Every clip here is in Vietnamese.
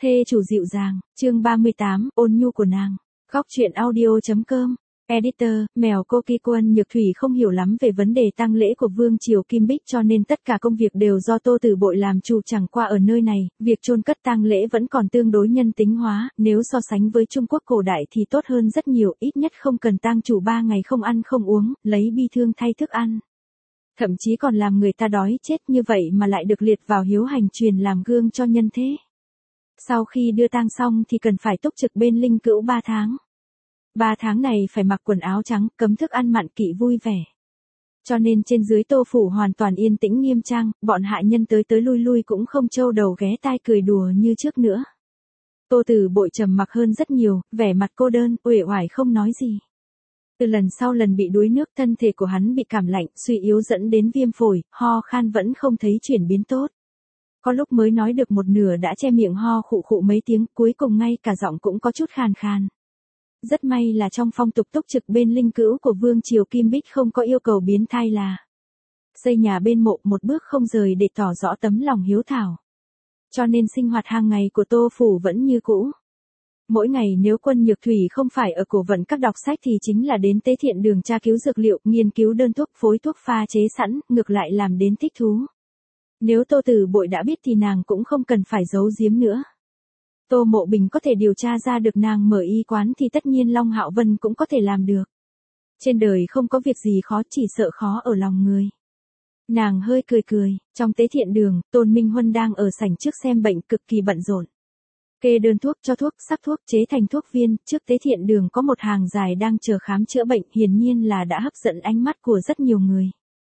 Thê chủ dịu dàng, chương 38, ôn nhu của nàng. Góc truyện audio.com. Editor, mèo Cookie. Quân Nhược Thủy không hiểu lắm về vấn đề tang lễ của Vương Triều Kim Bích cho nên tất cả công việc đều do Tô Tử Bội làm chủ, chẳng qua ở nơi này, việc chôn cất tang lễ vẫn còn tương đối nhân tính hóa, nếu so sánh với Trung Quốc cổ đại thì tốt hơn rất nhiều, ít nhất không cần tang chủ 3 ngày không ăn không uống, lấy bi thương thay thức ăn. Thậm chí còn làm người ta đói chết, như vậy mà lại được liệt vào hiếu hành truyền làm gương cho nhân thế. Sau khi đưa tang xong thì cần phải túc trực bên linh cữu 3 tháng. 3 tháng này phải mặc quần áo trắng, cấm thức ăn mặn, kỵ vui vẻ. Cho nên trên dưới Tô phủ hoàn toàn yên tĩnh nghiêm trang, bọn hạ nhân tới tới lui lui cũng không trâu đầu ghé tai cười đùa như trước nữa. Tô Tử Bội trầm mặc hơn rất nhiều, vẻ mặt cô đơn, uể oải không nói gì. Từ lần sau lần bị đuối nước, thân thể của hắn bị cảm lạnh, suy yếu dẫn đến viêm phổi, ho khan vẫn không thấy chuyển biến tốt. Có lúc mới nói được một nửa đã che miệng ho khụ khụ mấy tiếng, cuối cùng ngay cả giọng cũng có chút khàn khàn. Rất may là trong phong tục túc trực bên linh cữu của Vương Triều Kim Bích không có yêu cầu biến thai là xây nhà bên mộ, một bước không rời để tỏ rõ tấm lòng hiếu thảo. Cho nên sinh hoạt hàng ngày của Tô phủ vẫn như cũ. Mỗi ngày nếu Quân Nhược Thủy không phải ở Cổ Vận Các đọc sách thì chính là đến Tế Thiện Đường tra cứu dược liệu, nghiên cứu đơn thuốc, phối thuốc pha chế sẵn, ngược lại làm đến thích thú. Nếu Tô Tử Bội đã biết thì nàng cũng không cần phải giấu giếm nữa. Tô Mộ Bình có thể điều tra ra được nàng mở y quán thì tất nhiên Long Hạo Vân cũng có thể làm được. Trên đời không có việc gì khó, chỉ sợ khó ở lòng người. Nàng hơi cười cười, trong Tế Thiện Đường, Tôn Minh Huân đang ở sảnh trước xem bệnh cực kỳ bận rộn. Kê đơn thuốc, cho thuốc, sắc thuốc, chế thành thuốc viên, trước Tế Thiện Đường có một hàng dài đang chờ khám chữa bệnh, hiển nhiên là đã hấp dẫn ánh mắt của rất nhiều người.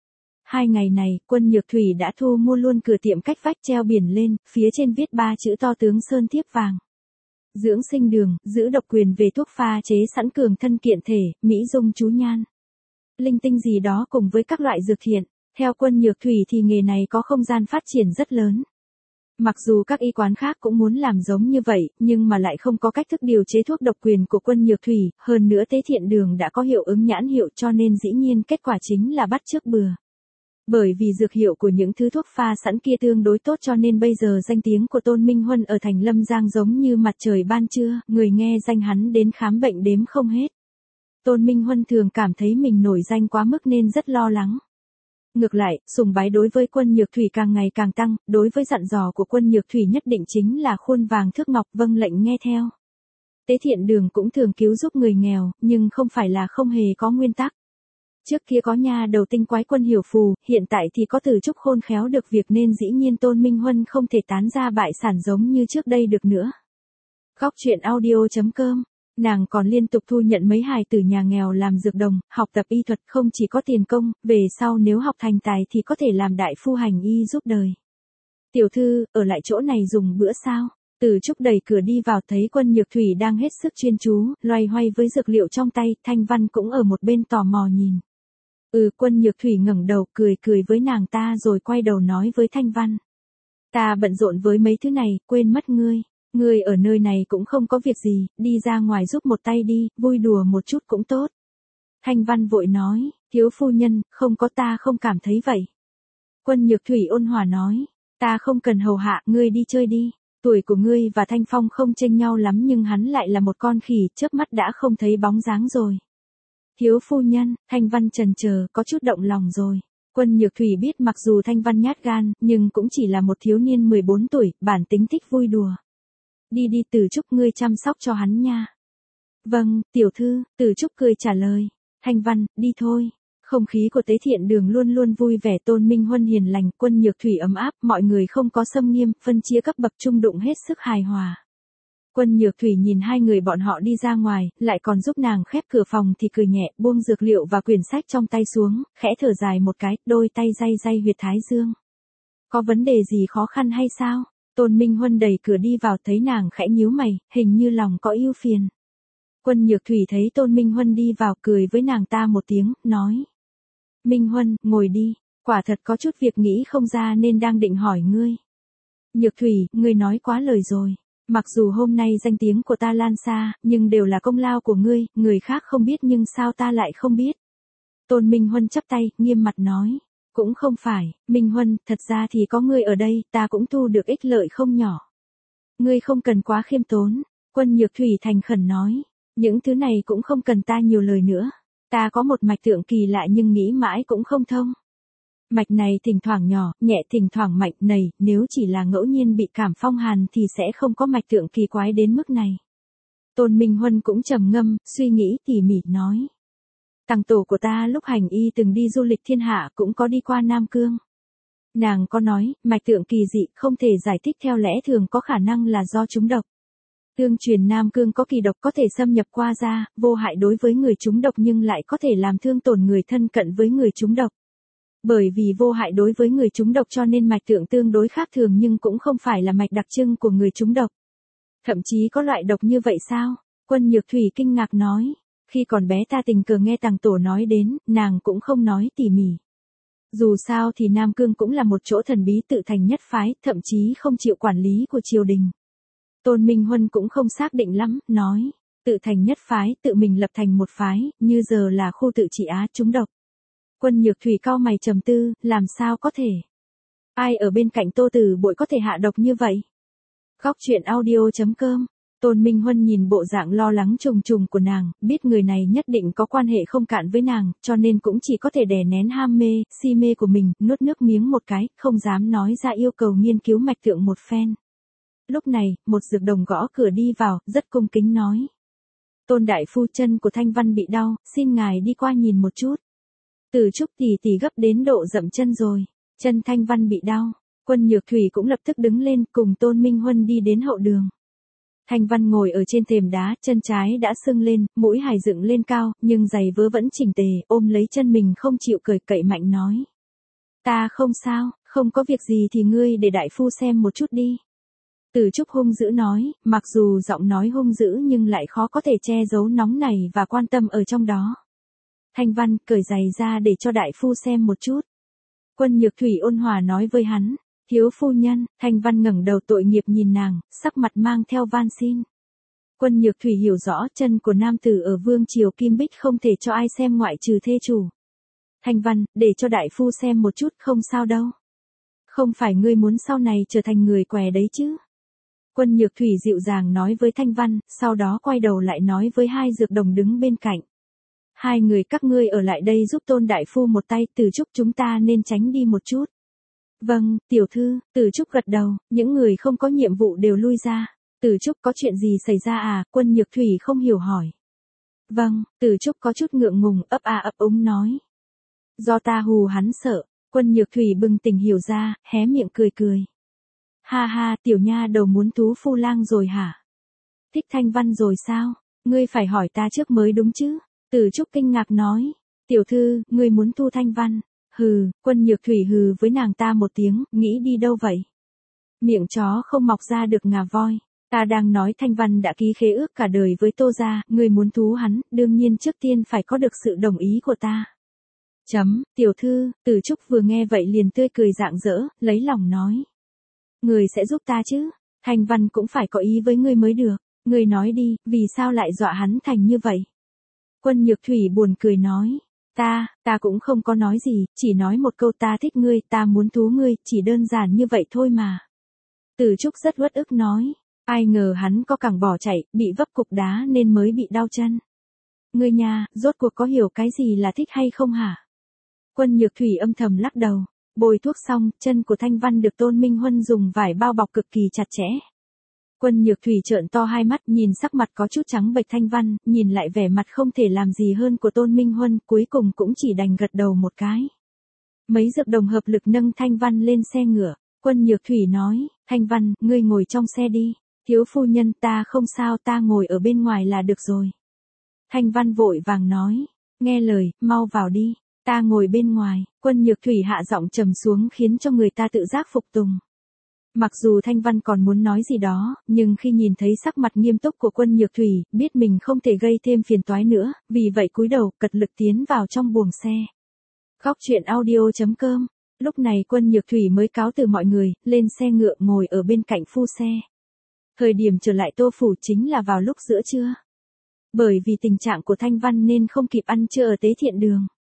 2 ngày này, Quân Nhược Thủy đã thu mua luôn cửa tiệm cách vách treo biển lên, phía trên viết 3 chữ to tướng sơn thiếp vàng. Dưỡng sinh đường, giữ độc quyền về thuốc pha chế sẵn, cường thân kiện thể, mỹ dung chú nhan. Linh tinh gì đó cùng với các loại dược thiện. Theo Quân Nhược Thủy thì nghề này có không gian phát triển rất lớn. Mặc dù các y quán khác cũng muốn làm giống như vậy, nhưng mà lại không có cách thức điều chế thuốc độc quyền của Quân Nhược Thủy, hơn nữa Tế Thiện Đường đã có hiệu ứng nhãn hiệu cho nên dĩ nhiên kết quả chính là bắt chước bừa. Bởi vì dược hiệu của những thứ thuốc pha sẵn kia tương đối tốt cho nên bây giờ danh tiếng của Tôn Minh Huân ở thành Lâm Giang giống như mặt trời ban trưa, người nghe danh hắn đến khám bệnh đếm không hết. Tôn Minh Huân thường cảm thấy mình nổi danh quá mức nên rất lo lắng. Ngược lại, sùng bái đối với Quân Nhược Thủy càng ngày càng tăng, đối với dặn dò của Quân Nhược Thủy nhất định chính là khuôn vàng thước ngọc, vâng lệnh nghe theo. Tế Thiện Đường cũng thường cứu giúp người nghèo, nhưng không phải là không hề có nguyên tắc. Trước kia có nha đầu tinh quái Quân Hiểu Phù, hiện tại thì có Từ Trúc khôn khéo được việc nên dĩ nhiên Tôn Minh Huân không thể tán ra bại sản giống như trước đây được nữa. Góc truyện audio.com. Nàng còn liên tục thu nhận mấy hài tử nhà nghèo làm dược đồng, học tập y thuật, không chỉ có tiền công, về sau nếu học thành tài thì có thể làm đại phu hành y giúp đời. Tiểu thư, ở lại chỗ này dùng bữa sao? Từ Trúc đẩy cửa đi vào thấy Quân Nhược Thủy đang hết sức chuyên chú, loay hoay với dược liệu trong tay, Thanh Văn cũng ở một bên tò mò nhìn. Quân Nhược Thủy ngẩng đầu cười cười với nàng ta rồi quay đầu nói với Thanh Văn. Ta bận rộn với mấy thứ này, quên mất ngươi. Ngươi ở nơi này cũng không có việc gì, đi ra ngoài giúp một tay đi, vui đùa một chút cũng tốt. Thanh Văn vội nói, thiếu phu nhân, không có, ta không cảm thấy vậy. Quân Nhược Thủy ôn hòa nói, ta không cần hầu hạ, ngươi đi chơi đi. Tuổi của ngươi và Thanh Phong không chênh nhau lắm nhưng hắn lại là một con khỉ, chớp mắt đã không thấy bóng dáng rồi. Thiếu phu nhân, Thanh Văn chần chờ, có chút động lòng rồi. Quân Nhược Thủy biết mặc dù Thanh Văn nhát gan, nhưng cũng chỉ là một thiếu niên 14 tuổi, bản tính thích vui đùa. Đi đi Từ Trúc, ngươi chăm sóc cho hắn nha. Vâng, tiểu thư, Từ Trúc cười trả lời. Thanh Văn, đi thôi. Không khí của Tế Thiện Đường luôn luôn vui vẻ, Tôn Minh Huân hiền lành, Quân Nhược Thủy ấm áp, mọi người không có xâm nghiêm, phân chia cấp bậc trung đụng hết sức hài hòa. Quân Nhược Thủy nhìn hai người bọn họ đi ra ngoài, lại còn giúp nàng khép cửa phòng thì cười nhẹ, buông dược liệu và quyển sách trong tay xuống, khẽ thở dài một cái, đôi tay day day huyệt thái dương. Có vấn đề gì khó khăn hay sao? Tôn Minh Huân đẩy cửa đi vào thấy nàng khẽ nhíu mày, hình như lòng có ưu phiền. Quân Nhược Thủy thấy Tôn Minh Huân đi vào cười với nàng ta một tiếng, nói. Minh Huân, ngồi đi, quả thật có chút việc nghĩ không ra nên đang định hỏi ngươi. Nhược Thủy, ngươi nói quá lời rồi. Mặc dù hôm nay danh tiếng của ta lan xa, nhưng đều là công lao của ngươi, người khác không biết nhưng sao ta lại không biết. Tôn Minh Huân chắp tay, nghiêm mặt nói. Cũng không phải, Minh Huân, thật ra thì có ngươi ở đây, ta cũng thu được ích lợi không nhỏ. Ngươi không cần quá khiêm tốn. Quân Nhược Thủy thành khẩn nói. Những thứ này cũng không cần ta nhiều lời nữa. Ta có một mạch tượng kỳ lạ nhưng nghĩ mãi cũng không thông. Mạch này thỉnh thoảng nhỏ, nhẹ thỉnh thoảng mạnh này, nếu chỉ là ngẫu nhiên bị cảm phong hàn thì sẽ không có mạch tượng kỳ quái đến mức này. Tôn Minh Huân cũng trầm ngâm, suy nghĩ tỉ mỉ nói. Tằng tổ của ta lúc hành y từng đi du lịch thiên hạ cũng có đi qua Nam Cương. Nàng có nói, mạch tượng kỳ dị không thể giải thích theo lẽ thường có khả năng là do trúng độc. Tương truyền Nam Cương có kỳ độc có thể xâm nhập qua da, vô hại đối với người trúng độc nhưng lại có thể làm thương tổn người thân cận với người trúng độc. Bởi vì vô hại đối với người trúng độc cho nên mạch tượng tương đối khác thường nhưng cũng không phải là mạch đặc trưng của người trúng độc. Thậm chí có loại độc như vậy sao? Quân Nhược Thủy kinh ngạc nói. Khi còn bé ta tình cờ nghe tằng tổ nói đến, nàng cũng không nói tỉ mỉ. Dù sao thì Nam Cương cũng là một chỗ thần bí tự thành nhất phái, thậm chí không chịu quản lý của triều đình. Tôn Minh Huân cũng không xác định lắm, nói. Tự thành nhất phái, tự mình lập thành một phái, như giờ là khu tự trị Á trúng độc. Quân Nhược Thủy cau mày trầm tư, làm sao có thể? Ai ở bên cạnh Tô Tử Bội có thể hạ độc như vậy? Góc truyện audio.com. Tôn Minh Huân nhìn bộ dạng lo lắng trùng trùng của nàng, biết người này nhất định có quan hệ không cạn với nàng, cho nên cũng chỉ có thể đè nén ham mê, si mê của mình, nuốt nước miếng một cái, không dám nói ra yêu cầu nghiên cứu mạch tượng một phen. Lúc này, một dược đồng gõ cửa đi vào, rất cung kính nói. Tôn đại phu, chân của Thanh Văn bị đau, xin ngài đi qua nhìn một chút. Từ Trúc tỷ tỷ gấp đến độ dậm chân rồi, chân Thanh Văn bị đau. Quân Nhược Thủy cũng lập tức đứng lên cùng Tôn Minh Huân đi đến hậu đường. Thanh Văn ngồi ở trên thềm đá, chân trái đã sưng lên, mũi hài dựng lên cao, nhưng giày vớ vẫn chỉnh tề, ôm lấy chân mình không chịu cởi cậy mạnh nói. Ta không sao, không có việc gì thì ngươi để đại phu xem một chút đi. Từ Trúc hung dữ nói, mặc dù giọng nói hung dữ nhưng lại khó có thể che giấu nóng này và quan tâm ở trong đó. Thanh Văn cởi giày ra để cho đại phu xem một chút. Quân Nhược Thủy ôn hòa nói với hắn. Thiếu phu nhân, Thanh Văn ngẩng đầu tội nghiệp nhìn nàng, sắc mặt mang theo van xin. Quân Nhược Thủy hiểu rõ chân của nam tử ở vương triều Kim Bích không thể cho ai xem ngoại trừ thê chủ. Thanh Văn, để cho đại phu xem một chút không sao đâu. Không phải ngươi muốn sau này trở thành người què đấy chứ. Quân Nhược Thủy dịu dàng nói với Thanh Văn, sau đó quay đầu lại nói với hai dược đồng đứng bên cạnh. Hai người các ngươi ở lại đây giúp Tôn đại phu một tay, Từ Trúc chúng ta nên tránh đi một chút. Vâng, tiểu thư, Từ Trúc gật đầu, những người không có nhiệm vụ đều lui ra. Từ Trúc có chuyện gì xảy ra à? Quân Nhược Thủy không hiểu hỏi. Vâng, Từ Trúc có chút ngượng ngùng, ấp a ấp úng nói. Do ta hù hắn sợ. Quân Nhược Thủy bừng tỉnh hiểu ra, hé miệng cười cười. Ha ha, tiểu nha đầu muốn thú phu lang rồi hả? Thích Thanh Văn rồi sao? Ngươi phải hỏi ta trước mới đúng chứ? Từ Trúc kinh ngạc nói. Tiểu thư, ngươi muốn thu Thanh Văn. Hừ, Quân Nhược Thủy hừ với nàng ta một tiếng, nghĩ đi đâu vậy? Miệng chó không mọc ra được ngà voi. Ta đang nói Thanh Văn đã ký khế ước cả đời với Tô gia, ngươi muốn thú hắn, đương nhiên trước tiên phải có được sự đồng ý của ta. Tiểu thư, Từ Trúc vừa nghe vậy liền tươi cười rạng rỡ, lấy lòng nói. Ngươi sẽ giúp ta chứ, Thanh Văn cũng phải có ý với ngươi mới được, ngươi nói đi, vì sao lại dọa hắn thành như vậy? Quân Nhược Thủy buồn cười nói. Ta cũng không có nói gì, chỉ nói một câu ta thích ngươi, ta muốn thú ngươi, chỉ đơn giản như vậy thôi mà. Từ Trúc rất uất ức nói, ai ngờ hắn có cẳng bỏ chạy, bị vấp cục đá nên mới bị đau chân. Ngươi nha, rốt cuộc có hiểu cái gì là thích hay không hả? Quân Nhược Thủy âm thầm lắc đầu, bôi thuốc xong, chân của Thanh Văn được Tôn Minh Huân dùng vải bao bọc cực kỳ chặt chẽ. Quân Nhược Thủy trợn to hai mắt nhìn sắc mặt có chút trắng bệch Thanh Văn, nhìn lại vẻ mặt không thể làm gì hơn của Tôn Minh Huân, cuối cùng cũng chỉ đành gật đầu một cái. Mấy dược đồng hợp lực nâng Thanh Văn lên xe ngựa, Quân Nhược Thủy nói, Thanh Văn, ngươi ngồi trong xe đi, thiếu phu nhân ta không sao, ta ngồi ở bên ngoài là được rồi. Thanh Văn vội vàng nói, nghe lời, mau vào đi, ta ngồi bên ngoài. Quân Nhược Thủy hạ giọng trầm xuống khiến cho người ta tự giác phục tùng. Mặc dù Thanh Văn còn muốn nói gì đó, nhưng khi nhìn thấy sắc mặt nghiêm túc của Quân Nhược Thủy, biết mình không thể gây thêm phiền toái nữa, vì vậy cúi đầu, cật lực tiến vào trong buồng xe. Góc truyện audio.com. Lúc này Quân Nhược Thủy mới cáo từ mọi người, lên xe ngựa ngồi ở bên cạnh phu xe. Thời điểm trở lại Tô Phủ chính là vào lúc giữa trưa. Bởi vì tình trạng của Thanh Văn nên không kịp ăn trưa ở Tế Thiện Đường.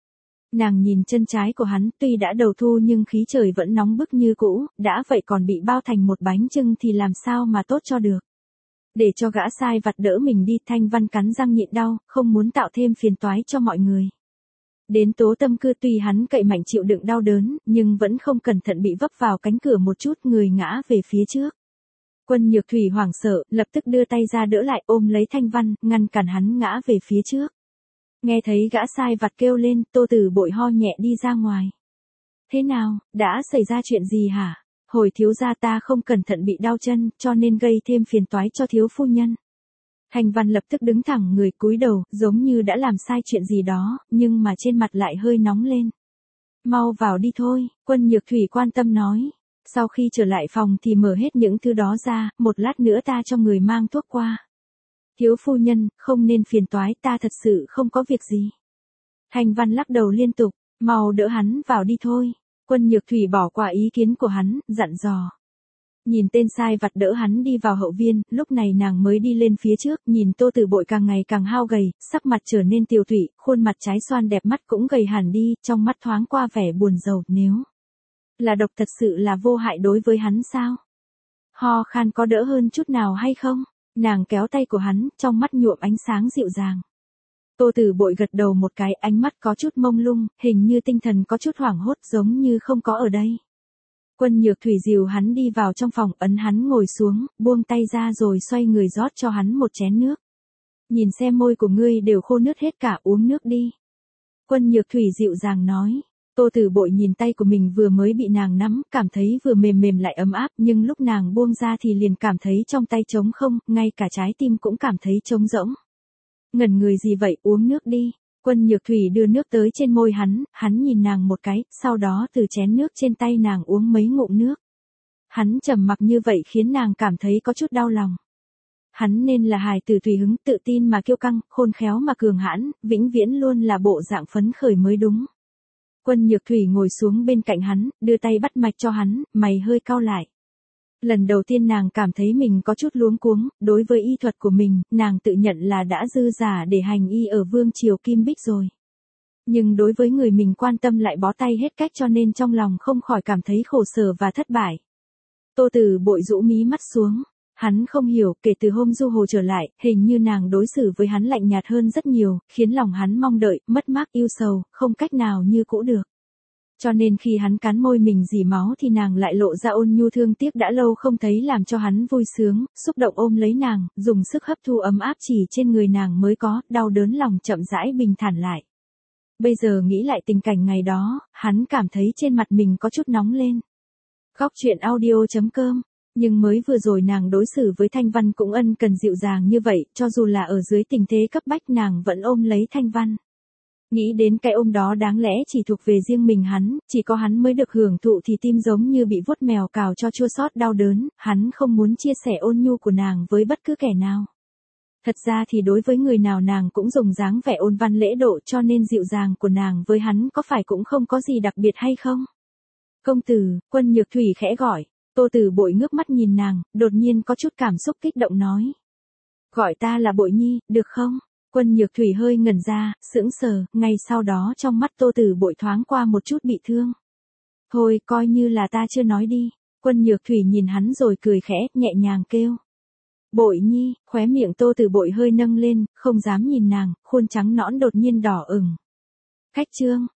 Nàng nhìn chân trái của hắn, tuy đã đầu thu nhưng khí trời vẫn nóng bức như cũ, đã vậy còn bị bao thành một bánh chưng thì làm sao mà tốt cho được. Để cho gã sai vặt đỡ mình đi, Thanh Văn cắn răng nhịn đau, không muốn tạo thêm phiền toái cho mọi người. Đến Tố Tâm Cư tuy hắn cậy mạnh chịu đựng đau đớn, nhưng vẫn không cẩn thận bị vấp vào cánh cửa một chút, người ngã về phía trước. Quân Nhược Thủy hoảng sợ, lập tức đưa tay ra đỡ lại, ôm lấy Thanh Văn, ngăn cản hắn ngã về phía trước. Nghe thấy gã sai vặt kêu lên, Tô Tử Bội ho nhẹ đi ra ngoài. Thế nào, đã xảy ra chuyện gì hả? Hồi thiếu gia ta không cẩn thận bị đau chân, cho nên gây thêm phiền toái cho thiếu phu nhân. Thanh Văn lập tức đứng thẳng người, cúi đầu, giống như đã làm sai chuyện gì đó, nhưng mà trên mặt lại hơi nóng lên. Mau vào đi thôi, Quân Nhược Thủy quan tâm nói. Sau khi trở lại phòng thì mở hết những thứ đó ra, một lát nữa ta cho người mang thuốc qua. Thiếu phu nhân, không nên phiền toái, ta thật sự không có việc gì. Thanh Văn lắc đầu liên tục, mau đỡ hắn vào đi thôi. Quân Nhược Thủy bỏ qua ý kiến của hắn, dặn dò. Nhìn tên sai vặt đỡ hắn đi vào hậu viên, lúc này nàng mới đi lên phía trước, nhìn Tô Tử Bội càng ngày càng hao gầy, sắc mặt trở nên tiều tụy, khuôn mặt trái xoan đẹp mắt cũng gầy hẳn đi, trong mắt thoáng qua vẻ buồn rầu, nếu là độc thật sự là vô hại đối với hắn sao? Ho khan có đỡ hơn chút nào hay không? Nàng kéo tay của hắn, trong mắt nhuộm ánh sáng dịu dàng. Tô Tử Bội gật đầu một cái, ánh mắt có chút mông lung, hình như tinh thần có chút hoảng hốt, giống như không có ở đây. Quân Nhược Thủy dìu hắn đi vào trong phòng, ấn hắn ngồi xuống, buông tay ra rồi xoay người rót cho hắn một chén nước. Nhìn xem môi của ngươi đều khô nước hết cả, uống nước đi. Quân Nhược Thủy dịu dàng nói. Tô Tử Bội nhìn tay của mình vừa mới bị nàng nắm, cảm thấy vừa mềm mềm lại ấm áp, nhưng lúc nàng buông ra thì liền cảm thấy trong tay trống không, ngay cả trái tim cũng cảm thấy trống rỗng. Ngẩn người gì vậy, uống nước đi. Quân Nhược Thủy đưa nước tới trên môi hắn nhìn nàng một cái, sau đó từ chén nước trên tay nàng uống mấy ngụm nước. Hắn trầm mặc như vậy khiến nàng cảm thấy có chút đau lòng. Hắn nên là hài tử tùy hứng, tự tin mà kiêu căng, khôn khéo mà cường hãn, vĩnh viễn luôn là bộ dạng phấn khởi mới đúng. Quân Nhược Thủy ngồi xuống bên cạnh hắn, đưa tay bắt mạch cho hắn, mày hơi cau lại. Lần đầu tiên nàng cảm thấy mình có chút luống cuống, đối với y thuật của mình, nàng tự nhận là đã dư giả để hành y ở Vương Triều Kim Bích rồi. Nhưng đối với người mình quan tâm lại bó tay hết cách, cho nên trong lòng không khỏi cảm thấy khổ sở và thất bại. Tô Tử Bội rũ mí mắt xuống. Hắn không hiểu, kể từ hôm Du Hồ trở lại, hình như nàng đối xử với hắn lạnh nhạt hơn rất nhiều, khiến lòng hắn mong đợi, mất mát yêu sầu, không cách nào như cũ được. Cho nên khi hắn cắn môi mình rỉ máu thì nàng lại lộ ra ôn nhu thương tiếc đã lâu không thấy, làm cho hắn vui sướng, xúc động ôm lấy nàng, dùng sức hấp thu ấm áp chỉ trên người nàng mới có, đau đớn lòng chậm rãi bình thản lại. Bây giờ nghĩ lại tình cảnh ngày đó, hắn cảm thấy trên mặt mình có chút nóng lên. Góc truyện audio.com. Nhưng mới vừa rồi nàng đối xử với Thanh Văn cũng ân cần dịu dàng như vậy, cho dù là ở dưới tình thế cấp bách nàng vẫn ôm lấy Thanh Văn. Nghĩ đến cái ôm đó đáng lẽ chỉ thuộc về riêng mình hắn, chỉ có hắn mới được hưởng thụ thì tim giống như bị vuốt mèo cào cho chua xót đau đớn, hắn không muốn chia sẻ ôn nhu của nàng với bất cứ kẻ nào. Thật ra thì đối với người nào nàng cũng dùng dáng vẻ ôn văn lễ độ, cho nên dịu dàng của nàng với hắn có phải cũng không có gì đặc biệt hay không? Công tử, Quân Nhược Thủy khẽ gọi. Tô Tử Bội ngước mắt nhìn nàng, đột nhiên có chút cảm xúc kích động nói. Gọi ta là Bội Nhi, được không? Quân Nhược Thủy hơi ngẩn ra, sững sờ, ngay sau đó trong mắt Tô Tử Bội thoáng qua một chút bị thương. Thôi, coi như là ta chưa nói đi. Quân Nhược Thủy nhìn hắn rồi cười khẽ, nhẹ nhàng kêu. Bội Nhi, khóe miệng Tô Tử Bội hơi nâng lên, không dám nhìn nàng, khuôn trắng nõn đột nhiên đỏ ửng. Khách trương,